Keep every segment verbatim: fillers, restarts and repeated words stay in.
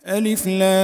ألف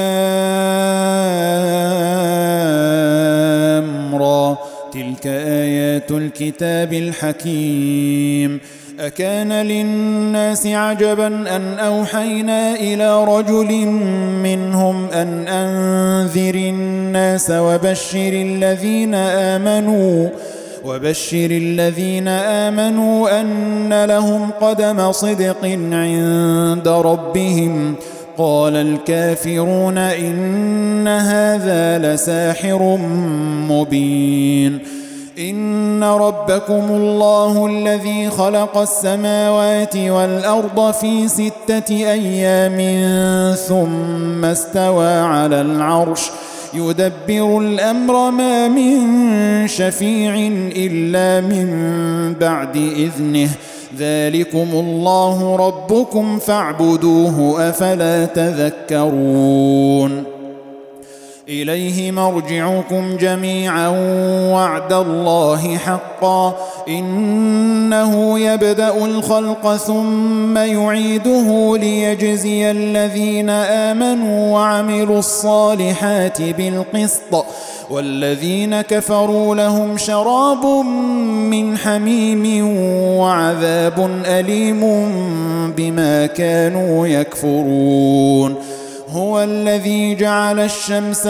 لام را تلك آيات الكتاب الحكيم. أكان للناس عجبا أن أوحينا إلى رجل منهم أن أنذر الناس وبشر الذين آمنوا وبشر الذين آمنوا أن لهم قدم صدق عند ربهم. قال الكافرون إن هذا لساحر مبين. إن ربكم الله الذي خلق السماوات والأرض في ستة أيام ثم استوى على العرش يدبر الأمر ما من شفيع إلا من بعد إذنه ذلكم الله ربكم فاعبدوه أفلا تذكرون. إليه مرجعكم جميعا وعد الله حقا إنه يبدأ الخلق ثم يعيده ليجزي الذين آمنوا وعملوا الصالحات بالقسط والذين كفروا لهم شراب من حميم وعذاب أليم بما كانوا يكفرون. هو الذي جعل الشمس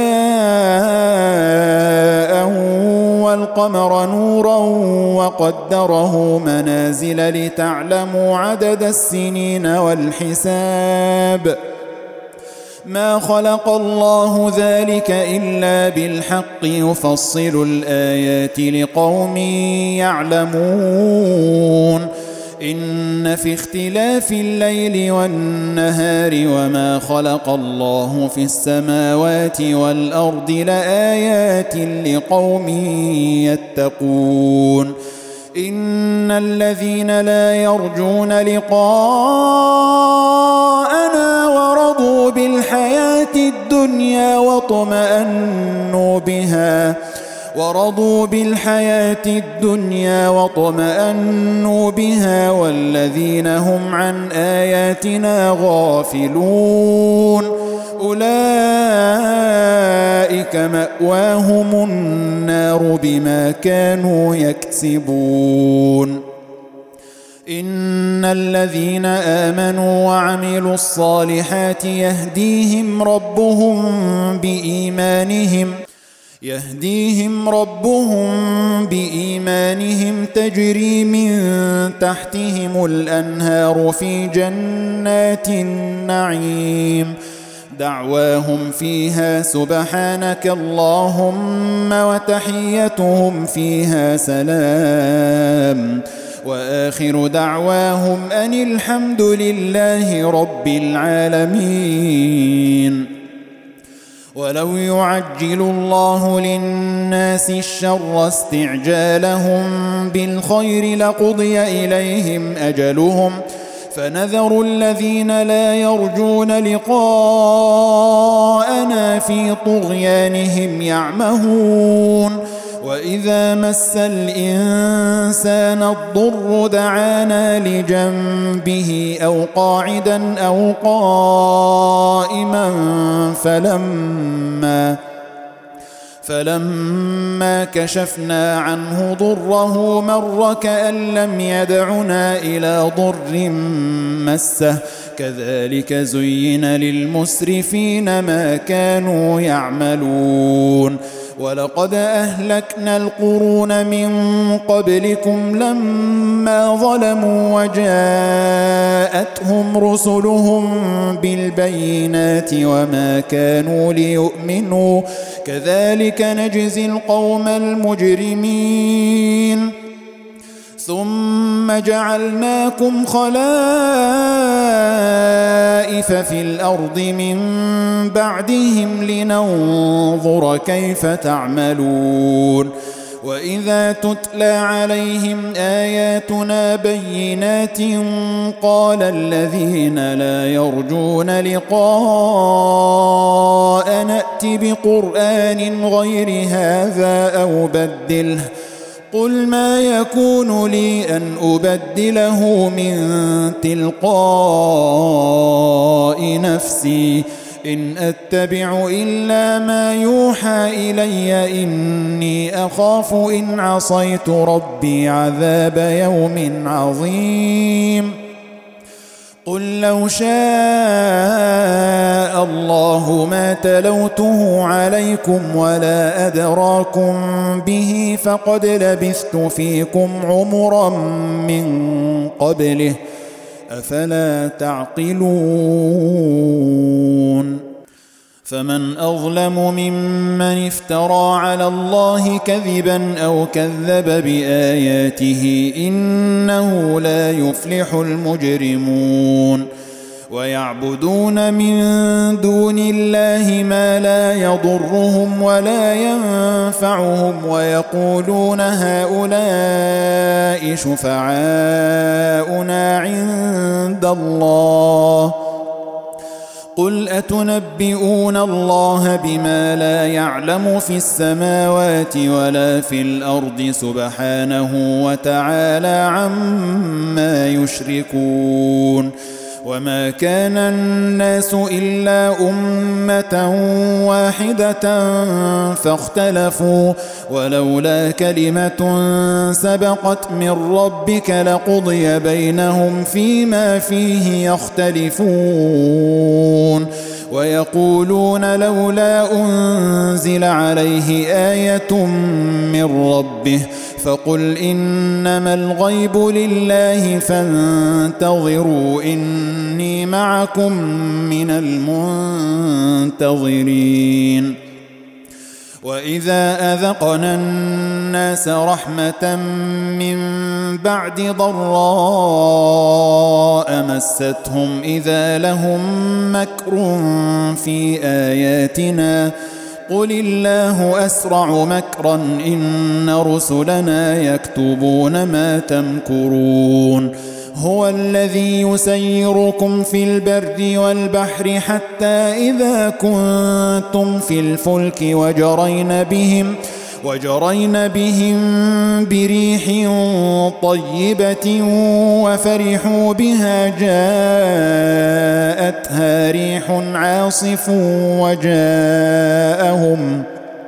ضياء والقمر نورا وقدره منازل لتعلموا عدد السنين والحساب. ما خلق الله ذلك إلا بالحق يفصل الآيات لقوم يعلمون. إن في اختلاف الليل والنهار وما خلق الله في السماوات والأرض لآيات لقوم يتقون. إن الذين لا يرجون لقاءنا ورضوا بالحياة الدنيا واطمأنوا بها ورضوا بالحياة الدنيا واطمأنوا بها والذين هم عن آياتنا غافلون أولئك مأواهم النار بما كانوا يكسبون. إن الذين آمنوا وعملوا الصالحات يهديهم ربهم بإيمانهم يهديهم ربهم بإيمانهم تجري من تحتهم الأنهار في جنات النعيم دعواهم فيها سبحانك اللهم وتحيتهم فيها سلام وآخر دعواهم أن الحمد لله رب العالمين. ولو يعجل الله للناس الشر استعجالهم بالخير لقضي إليهم أجلهم فنذر الذين لا يرجون لقاءنا في طغيانهم يعمهون. وإذا مس الإنسان الضر دعانا لجنبه أو قاعدا أو قائما فلما فلما كشفنا عنه ضره مر كأن لم يدعنا إلى ضر مسه كذلك زين للمسرفين ما كانوا يعملون. ولقد أهلكنا القرون من قبلكم لما ظلموا وجاءتهم رسلهم بالبينات وما كانوا ليؤمنوا كذلك نجزي القوم المجرمين. ثم جعلناكم خلائف في الأرض من بعدهم لننظر كيف تعملون. وإذا تتلى عليهم آياتنا بينات قال الذين لا يرجون لقاء نأت بقرآن غير هذا أو بدله قل ما يكون لي أن أبدله من تلقاء نفسي إن أتبع إلا ما يوحى إلي إني أخاف إن عصيت ربي عذاب يوم عظيم قل لو شاء الله ما تلوته عليكم ولا أدراكم به فقد لبثت فيكم عمرا من قبله أفلا تعقلون فمن أظلم ممن افترى على الله كذبا أو كذب بآياته إنه لا يفلح المجرمون ويعبدون من دون الله ما لا يضرهم ولا ينفعهم ويقولون هؤلاء شفعاؤنا عند الله قل أتنبئون الله بما لا يعلم في السماوات ولا في الأرض سبحانه وتعالى عما يشركون وما كان الناس إلا أمة واحدة فاختلفوا ولولا كلمة سبقت من ربك لقضي بينهم فيما فيه يختلفون ويقولون لولا أنزل عليه آية من ربه فقل إنما الغيب لله فانتظروا إني معكم من المنتظرين وإذا أذقنا الناس رحمة من بعد ضراء مستهم إذا لهم مكر في آياتنا قل الله أسرع مكرا إن رسلنا يكتبون ما تمكرون هو الذي يسيركم في البر والبحر حتى إذا كنتم في الفلك وجرين بهم وجرين بهم بريح طيبة وفرحوا بها جاءتها ريح عاصف وجاءهم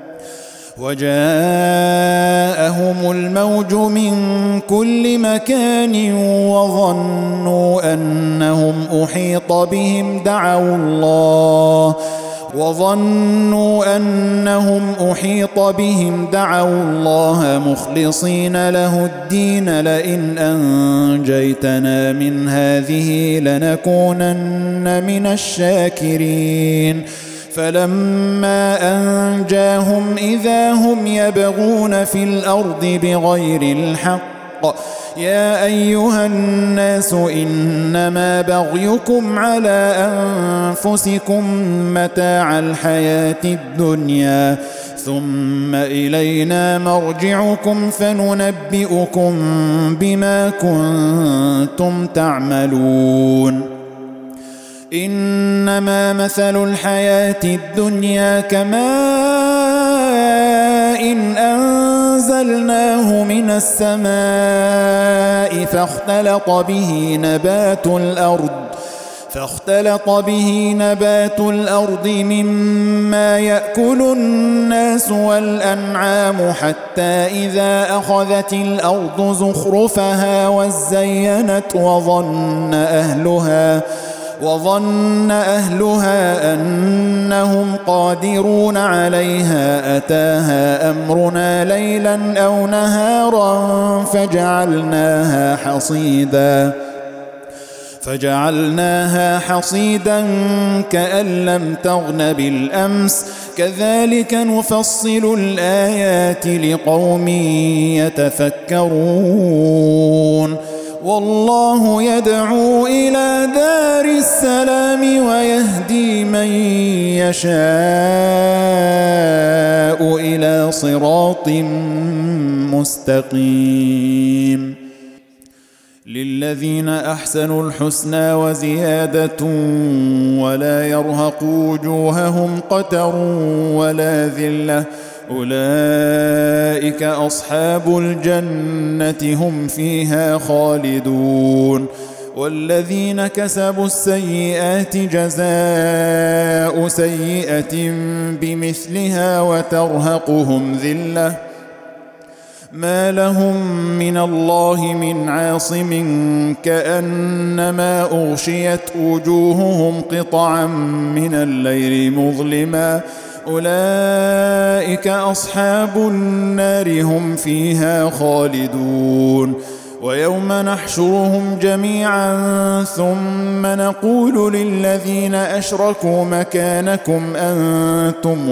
وجاءهم الموج من كل مكان وظنوا أنهم أحيط بهم دعوا الله وظنوا أنهم أحيط بهم دعوا الله مخلصين له الدين لئن أنجيتنا من هذه لنكونن من الشاكرين فلما أنجاهم إذا هم يبغون في الأرض بغير الحق يا أيها الناس إنما بغيكم على أنفسكم متاع الحياة الدنيا ثم إلينا مرجعكم فننبئكم بما كنتم تعملون إنما مثل الحياة الدنيا كماء إن أنزلناه من السماء فاختلط به نبات الأرض فاختلط به نبات الأرض مما يأكل الناس والأنعام حتى إذا أخذت الأرض زخرفها وزينت وظن أهلها وظن أهلها أنهم قادرون عليها أتاها أمرنا ليلا أو نهارا فجعلناها حصيدا فجعلناها حصيدا كأن لم تغن بالأمس كذلك نفصل الآيات لقوم يتفكرون والله يدعو إلى دار السلام ويهدي من يشاء إلى صراط مستقيم للذين أحسنوا الحسنى وزيادة ولا يرهق وجوههم قتر ولا ذلة أولئك أصحاب الجنة هم فيها خالدون والذين كسبوا السيئات جزاء سيئة بمثلها وترهقهم ذلة ما لهم من الله من عاصم كأنما أغشيت وجوههم قطعا من الليل مظلما أولئك أصحاب النار هم فيها خالدون ويوم نحشرهم جميعا ثم نقول للذين أشركوا مكانكم أنتم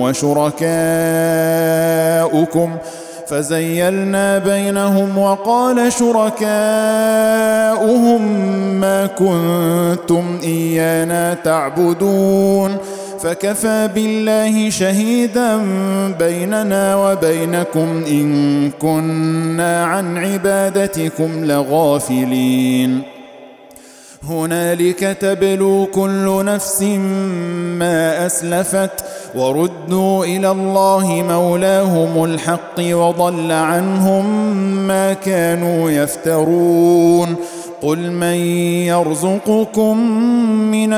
وشركاؤكم فزيلنا بينهم وقال شركاؤهم ما كنتم إيانا تعبدون فكفى بالله شهيدا بيننا وبينكم إن كنا عن عبادتكم لغافلين هنالك تبلو كل نفس ما أسلفت وردوا إلى الله مولاهم الحق وضل عنهم ما كانوا يفترون قل من يرزقكم من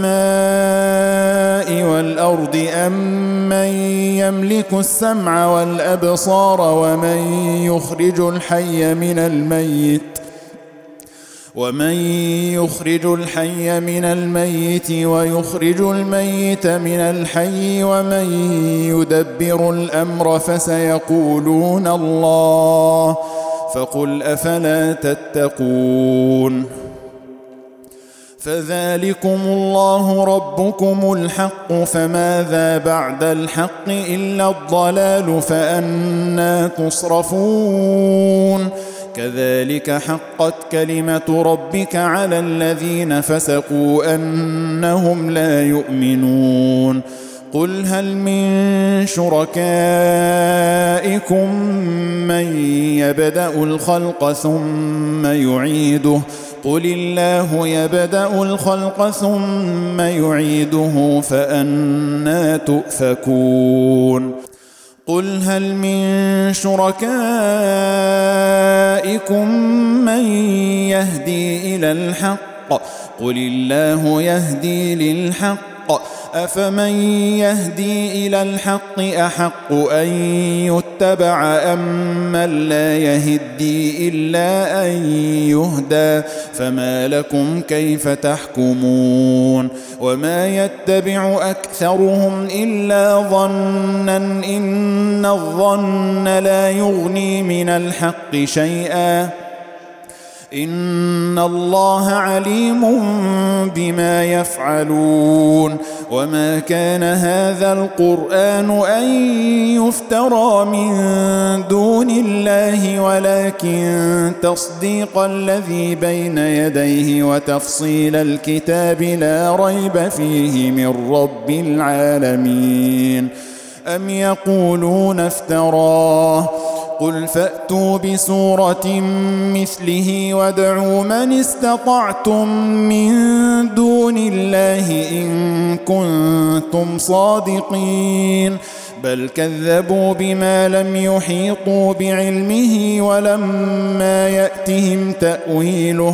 السماء والأرض أم من يملك السمع والأبصار ومن يخرج الحي من الميت ومن يخرج الحي من الميت ويخرج الميت من الحي ومن يدبر الأمر فسيقولون الله فقل أفلا تتقون فذلكم الله ربكم الحق فماذا بعد الحق إلا الضلال فأنى تصرفون كذلك حقت كلمة ربك على الذين فسقوا أنهم لا يؤمنون قل هل من شركائكم من يبدأ الخلق ثم يعيده قل الله يبدأ الخلق ثم يعيده فأنى تؤفكون قل هل من شركائكم من يهدي إلى الحق قل الله يهدي للحق أفمن يهدي إلى الحق أحق أن يتبع أم من لا يهدي إلا أن يهدى فما لكم كيف تحكمون وما يتبع أكثرهم إلا ظنا إن الظن لا يغني من الحق شيئا إن الله عليم بما يفعلون وما كان هذا القرآن أن يفترى من دون الله ولكن تصديق الذي بين يديه وتفصيل الكتاب لا ريب فيه من رب العالمين أم يقولون افتراه قل فأتوا بسورة مثله وادعوا من استطعتم من دون الله إن كنتم صادقين بل كذبوا بما لم يحيطوا بعلمه ولما يأتهم تأويله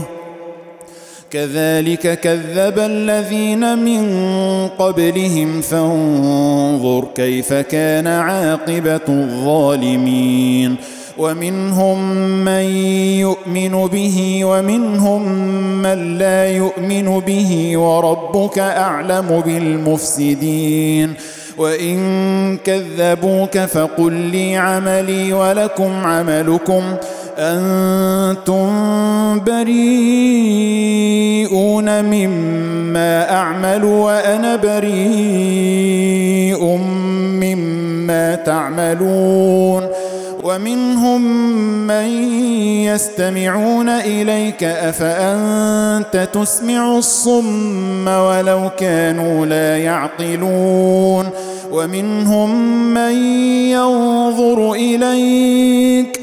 كذلك كذب الذين من قبلهم فانظر كيف كان عاقبة الظالمين ومنهم من يؤمن به ومنهم من لا يؤمن به وربك أعلم بالمفسدين وإن كذبوك فقل لي عملي ولكم عملكم أنتم بريئون مما أعمل وأنا بريء مما تعملون ومنهم من يستمعون إليك أفأنت تسمع الصم ولو كانوا لا يعقلون ومنهم من ينظر إليك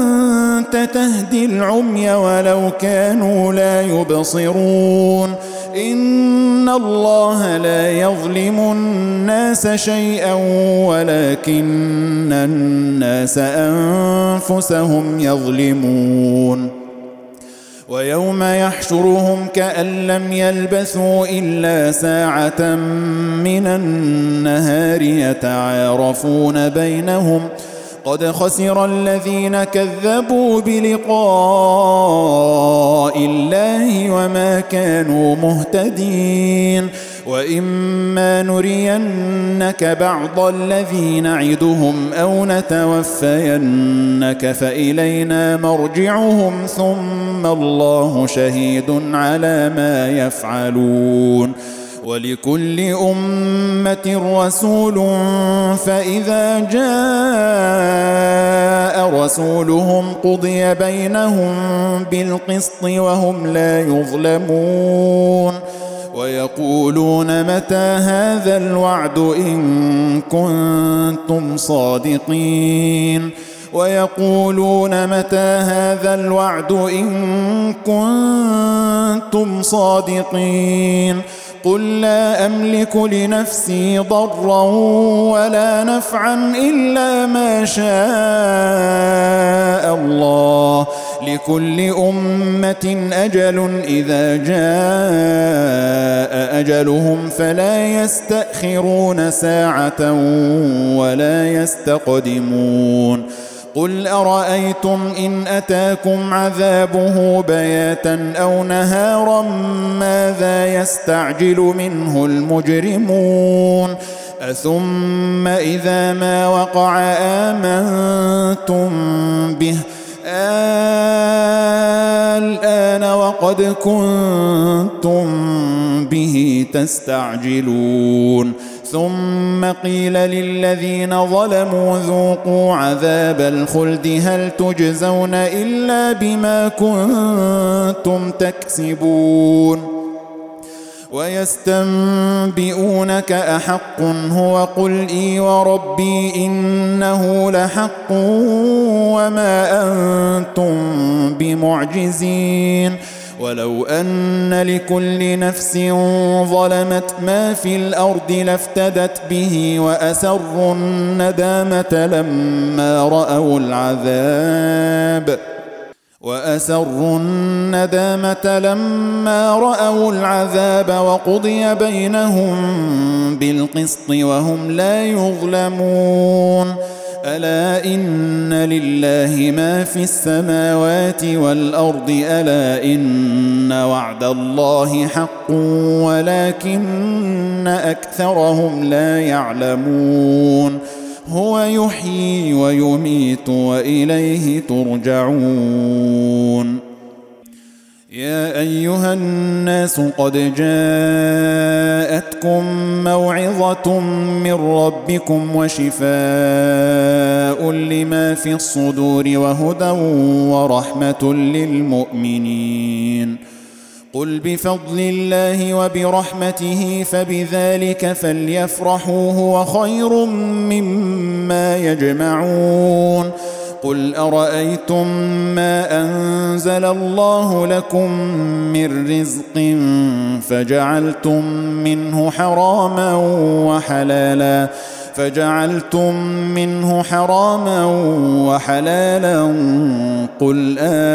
أفأنت تهدي العمي ولو كانوا لا يبصرون إن الله لا يظلم الناس شيئا ولكن الناس أنفسهم يظلمون ويوم يحشرهم كأن لم يلبثوا إلا ساعة من النهار يتعارفون بينهم قد خسر الذين كذبوا بلقاء الله وما كانوا مهتدين وإما نرينك بعض الذي نعدهم أو نتوفينك فإلينا مرجعهم ثم الله شهيد على ما يفعلون ولكل أمة رسول فإذا جاء رسولهم قضي بينهم بالقسط وهم لا يظلمون ويقولون متى هذا الوعد إن كنتم صادقين ويقولون متى هذا الوعد إن كنتم صادقين قل لا أملك لنفسي ضرا ولا نفعا إلا ما شاء الله لكل أمة أجل إذا جاء أجلهم فلا يستأخرون ساعة ولا يستقدمون قل أرأيتم إن أتاكم عذابه بياتا أو نهارا ماذا يستعجل منه المجرمون أثم إذا ما وقع آمنتم به الآن وقد كنتم به تستعجلون ثم قيل للذين ظلموا ذوقوا عذاب الخلد هل تجزون إلا بما كنتم تكسبون ويستنبئونك أحق هو قل إي وربي إنه لحق وما أنتم بمعجزين ولو أن لكل نفس ظلمت ما في الأرض لافتدت به وأسروا الندامة لما رأوا العذاب وأسروا الندامة لما رأوا العذاب وقضي بينهم بالقسط وهم لا يظلمون ألا إن لله ما في السماوات والأرض ألا إن وعد الله حق ولكن أكثرهم لا يعلمون هو يحيي ويميت وإليه ترجعون يا أيها الناس قد جاءتكم موعظة من ربكم وشفاء لما في الصدور وهدى ورحمة للمؤمنين قل بفضل الله وبرحمته فبذلك فليفرحوا هو خير مما يجمعون قل أرأيتم ما أنزل الله لكم من رزق فجعلتم منه حراما وحلالا فجعلتم منه حراما وحلالا قل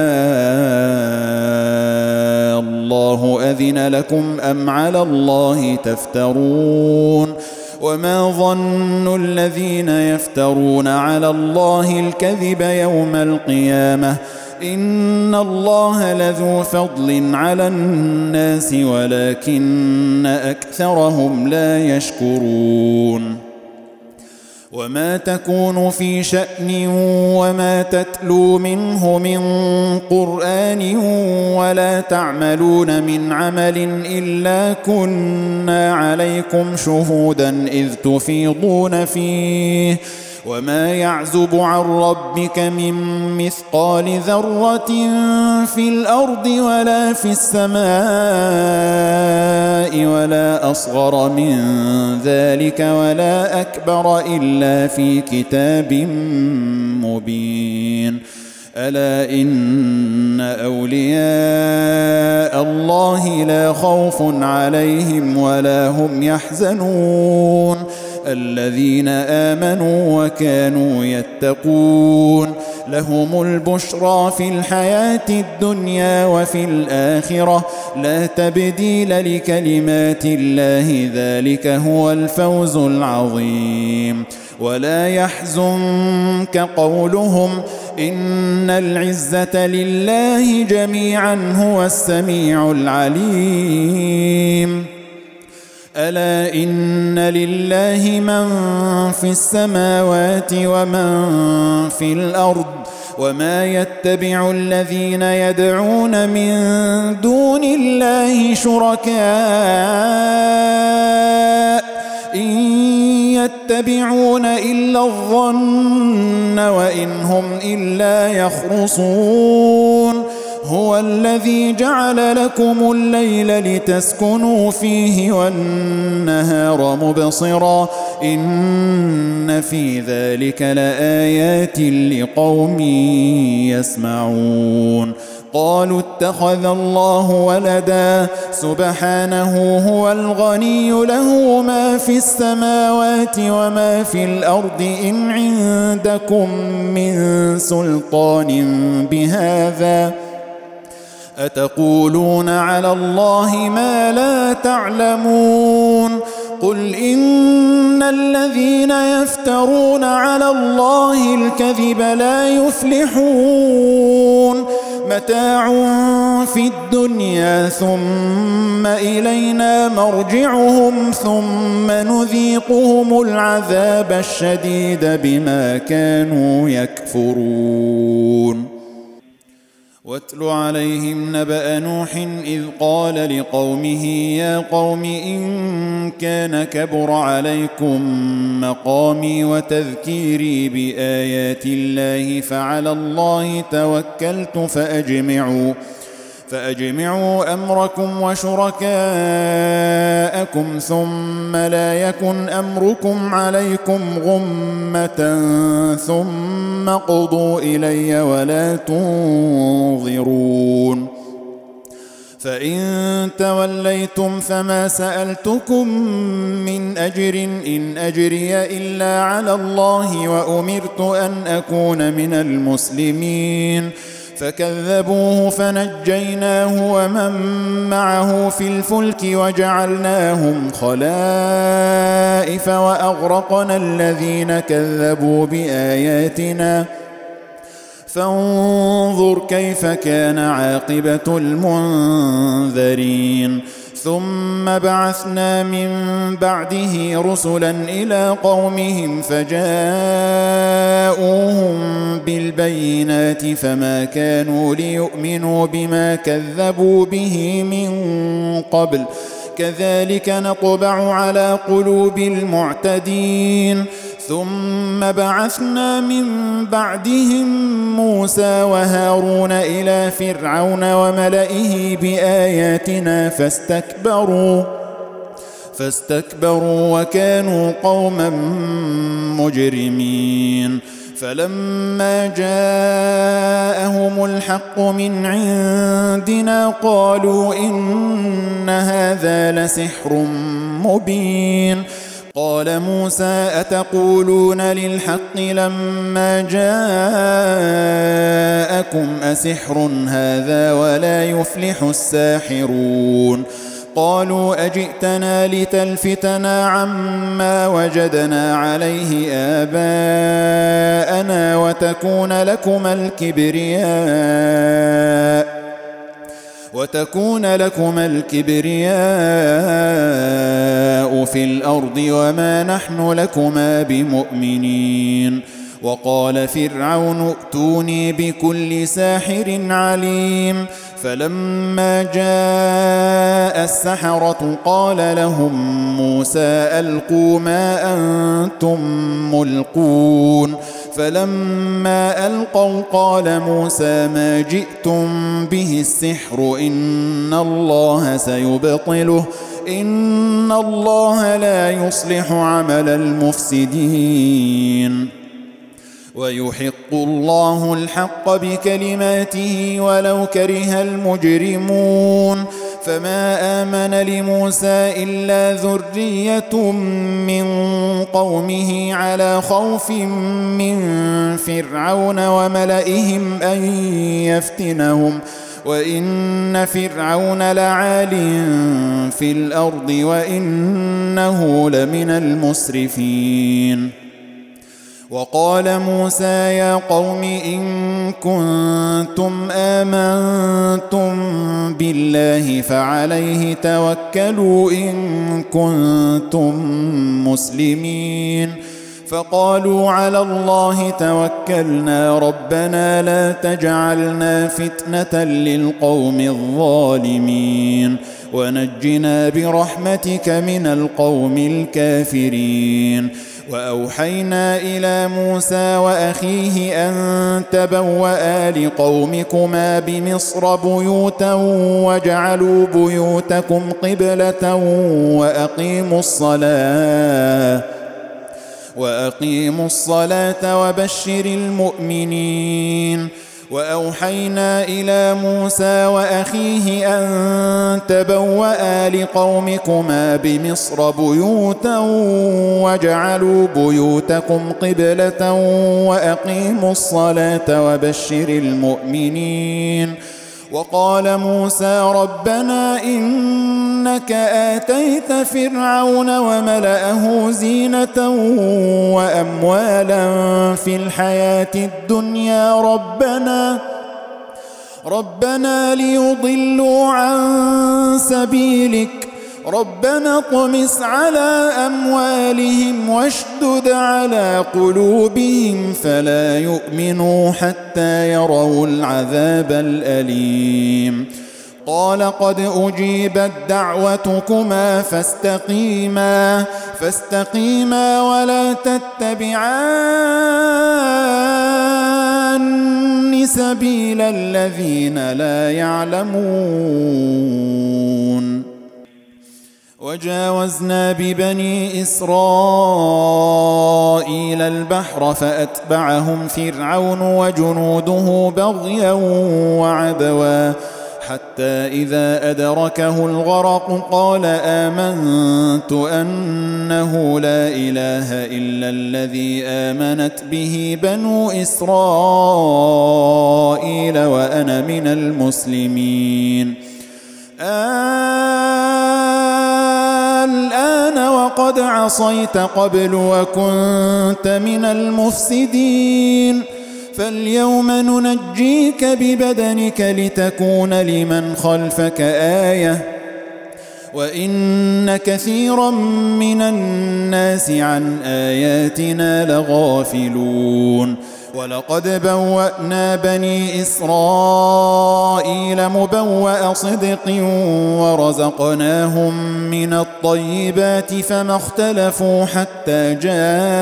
آه الله أذن لكم أم على الله تفترون وما ظن الذين يفترون على الله الكذب يوم القيامة إن الله لذو فضل على الناس ولكن أكثرهم لا يشكرون وما تكون في شأن وما تتلو منه من قرآن ولا تعملون من عمل إلا كنا عليكم شهودا إذ تفيضون فيه وما يعزب عن ربك من مثقال ذرة في الأرض ولا في السماء ولا أصغر من ذلك ولا أكبر إلا في كتاب مبين ألا إن أولياء الله لا خوف عليهم ولا هم يحزنون الذين آمنوا وكانوا يتقون لهم البشرى في الحياة الدنيا وفي الآخرة لا تبديل لكلمات الله ذلك هو الفوز العظيم ولا يحزنك قولهم إن العزة لله جميعا هو السميع العليم ألا إن لله من في السماوات ومن في الأرض وما يتبع الذين يدعون من دون الله شركاء إن يتبعون إلا الظن وإن هم إلا يخرصون هو الذي جعل لكم الليل لتسكنوا فيه والنهار مبصرا إن في ذلك لآيات لقوم يسمعون قالوا اتخذ الله ولدا سبحانه هو الغني له ما في السماوات وما في الأرض إن عندكم من سلطان بهذا أتقولون على الله ما لا تعلمون قل إن الذين يفترون على الله الكذب لا يفلحون متاع في الدنيا ثم إلينا مرجعهم ثم نذيقهم العذاب الشديد بما كانوا يكفرون واتل عليهم نبأ نوح إذ قال لقومه يا قوم إن كان كبر عليكم مقامي وتذكيري بآيات الله فعلى الله توكلت فأجمعوا فأجمعوا أمركم وشركاءكم ثم لا يكن أمركم عليكم غمة ثم قضوا إلي ولا تنظرون فإن توليتم فما سألتكم من أجر إن أجري إلا على الله وأمرت أن أكون من المسلمين فكذبوه فنجيناه ومن معه في الفلك وجعلناهم خلائف وأغرقنا الذين كذبوا بآياتنا فانظر كيف كان عاقبة المنذرين ثم بعثنا من بعده رسلا إلى قومهم فجاءوهم بالبينات فما كانوا ليؤمنوا بما كذبوا به من قبل كذلك نطبع على قلوب المعتدين ثم بعثنا من بعدهم موسى وهارون إلى فرعون وملئه بآياتنا فاستكبروا فاستكبروا وكانوا قوما مجرمين فلما جاءهم الحق من عندنا قالوا إن هذا لسحر مبين قال موسى أتقولون للحق لما جاءكم أسحر هذا ولا يفلح الساحرون قالوا أجئتنا لتلفتنا عما وجدنا عليه آباءنا وتكون لكما الكبرياء وتكون لكما الكبرياء في الأرض وما نحن لكما بمؤمنين وقال فرعون ائتوني بكل ساحر عليم فلما جاء السحرة قال لهم موسى ألقوا ما أنتم ملقون فلما ألقوا قال موسى ما جئتم به السحر إن الله سيبطله إن الله لا يصلح عمل المفسدين ويحق الله الحق بكلماته ولو كره المجرمون فما آمن لموسى إلا ذرية من قومه على خوف من فرعون وملئهم أن يفتنهم وإن فرعون لعال في الأرض وإنه لمن المسرفين. وقال موسى يا قوم إن كنتم آمنتم بالله فعليه توكلوا إن كنتم مسلمين. فقالوا على الله توكلنا ربنا لا تجعلنا فتنة للقوم الظالمين ونجنا برحمتك من القوم الكافرين. وأوحينا إلى موسى وأخيه أن تبوأ لقومكما بمصر بيوتا واجعلوا بيوتكم قبلة وأقيموا الصلاة وأقيموا الصلاة وبشر المؤمنين. وأوحينا إلى موسى وأخيه أن تبوأ لقومكما بمصر بيوتا واجعلوا بيوتكم قبلة وأقيموا الصلاة وبشر المؤمنين. وقال موسى ربنا إنك آتيت فرعون وملأه زينة وأموالا في الحياة الدنيا ربنا ربنا ليضلوا عن سبيلك ربنا اطمس على أموالهم واشدد على قلوبهم فلا يؤمنوا حتى يروا العذاب الأليم. قال قد أجيبت دعوتكما فاستقيما فاستقيما ولا تتبعان سبيل الذين لا يعلمون. وجاوزنا ببني إسرائيل البحر فأتبعهم فرعون وجنوده بغيا وعدوا حتى إذا أدركه الغرق قال آمنت أنه لا إله إلا الذي آمنت به بنو إسرائيل وأنا من المسلمين. الآن وقد عصيت قبل وكنت من المفسدين فاليوم ننجيك ببدنك لتكون لمن خلفك آية وإن كثيرا من الناس عن آياتنا لغافلون. ولقد بوأنا بني إسرائيل مبوأ صدق ورزقناهم من الطيبات فما اختلفوا حتى جاءهم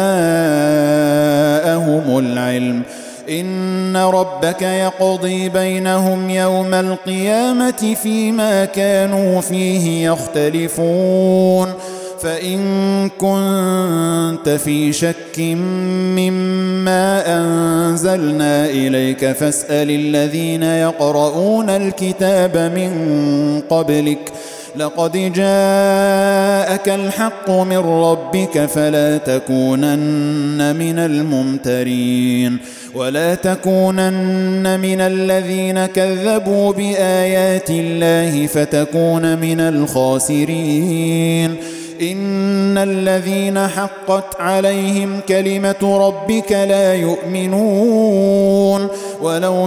العلم إن ربك يقضي بينهم يوم القيامة فيما كانوا فيه يختلفون. فإن كنت في شك مما أنزلنا إليك فاسأل الذين يقرؤون الكتاب من قبلك لقد جاءك الحق من ربك فلا تكونن من الممترين ولا تكونن من الذين كذبوا بآيات الله فتكون من الخاسرين. إن الذين حقت عليهم كلمة ربك لا يؤمنون ولو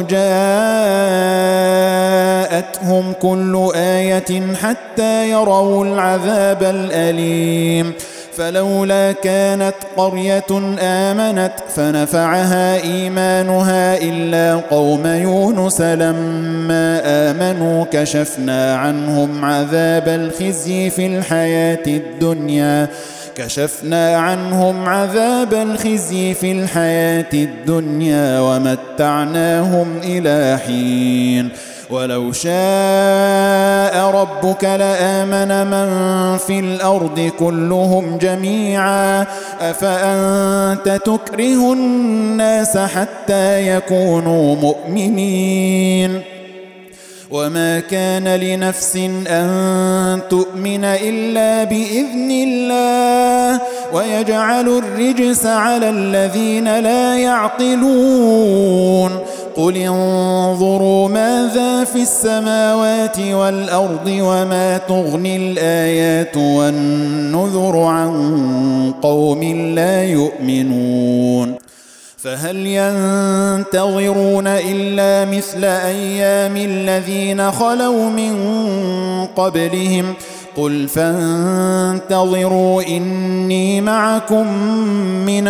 جاءتهم كل آية حتى يروا العذاب الأليم. فلولا كانت قرية آمنت فنفعها إيمانها إلا قوم يونس لما آمنوا كشفنا عنهم عذاب الخزي في الحياة الدنيا كشفنا عنهم عذاب الخزي في الحياة الدنيا ومتعناهم إلى حين ولو شاء ربك لآمن من في الأرض كلهم جميعا أفأنت تكره الناس حتى يكونوا مؤمنين وما كان لنفس أن تؤمن إلا بإذن الله ويجعل الرجس على الذين لا يعقلون قل انظروا ماذا في السماوات والأرض وما تغني الآيات والنذر عن قوم لا يؤمنون فهل ينتظرون إلا مثل أيام الذين خلوا من قبلهم قل فانتظروا إني معكم من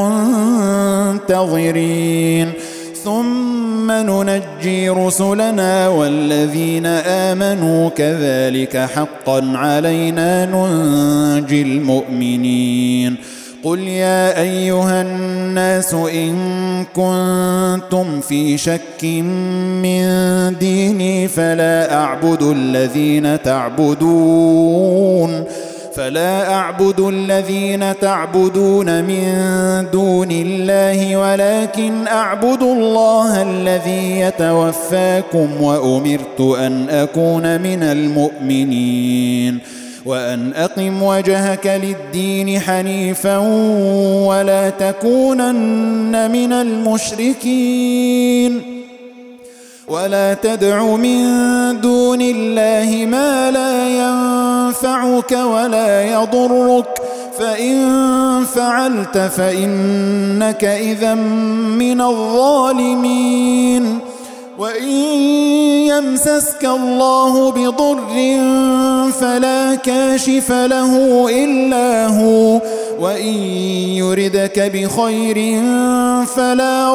المنتظرين ثم ننجي رسلنا والذين آمنوا كذلك حقا علينا ننجي المؤمنين قل يا أيها الناس إن كنتم في شك من ديني فلا أعبد الذين تعبدون فلا أعبد الذين تعبدون من دون الله ولكن أعبد الله الذي يتوفاكم وأمرت أن أكون من المؤمنين وأن أقم وجهك للدين حنيفا ولا تكونن من المشركين ولا تدع من دون الله ما لا ينفعك ولا يضرك فإن فعلت فإنك إذا من الظالمين وإن يمسسك الله بضر فلا كاشف له إلا هو وإن يردك بخير فلا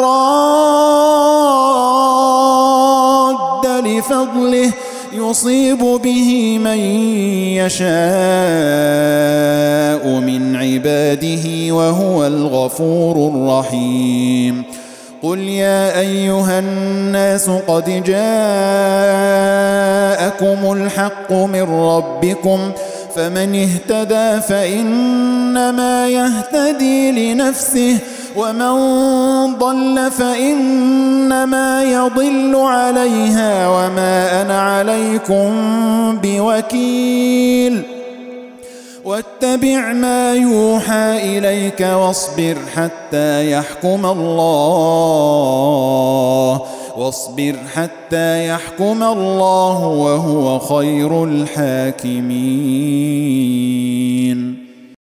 راد لفضله يصيب به من يشاء من عباده وهو الغفور الرحيم قل يا أيها الناس قد جاءكم الحق من ربكم فمن اهتدى فإنما يهتدي لنفسه ومن ضل فإنما يضل عليها وما أنا عليكم بوكيل واتبع ما يوحى إليك واصبر حتى يحكم الله واصبر حتى يحكم الله وهو خير الحاكمين.